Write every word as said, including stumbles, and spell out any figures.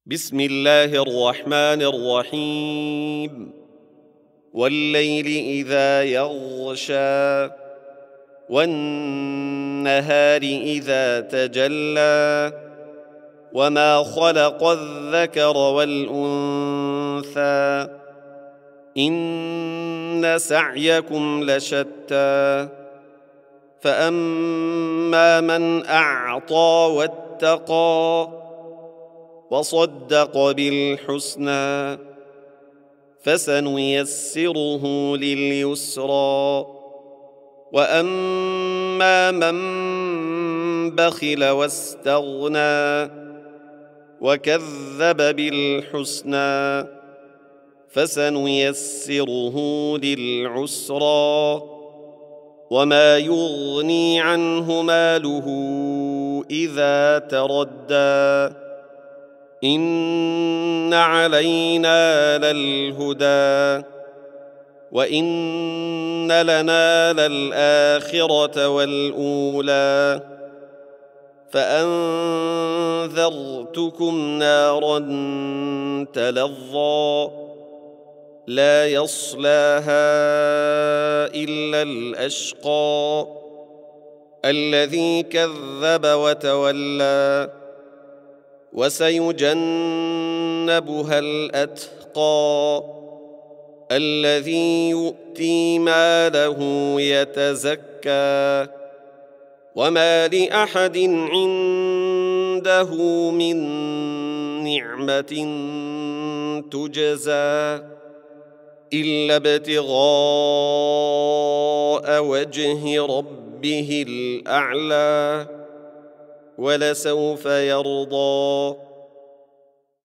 بسم الله الرحمن الرحيم والليل إذا يغشى والنهار إذا تجلى وما خلق الذكر والأنثى إن سعيكم لشتى فأما من أعطى واتقى وصدق بالحسنى فسنيسره لليسرى وأما من بخل واستغنى وكذب بالحسنى فسنيسره للعسرى وما يغني عنه ماله إذا تردى إن علينا للهدى وإن لنا للآخرة والأولى فأنذرتكم نارا تلظى لا يصلاها إلا الأشقى الذي كذب وتولى وسيجنبها الأتقى الذي يؤتي ماله يتزكى وما لأحد عنده من نعمة تجزى إلا ابتغاء وجه ربه الأعلى ولسوف يرضى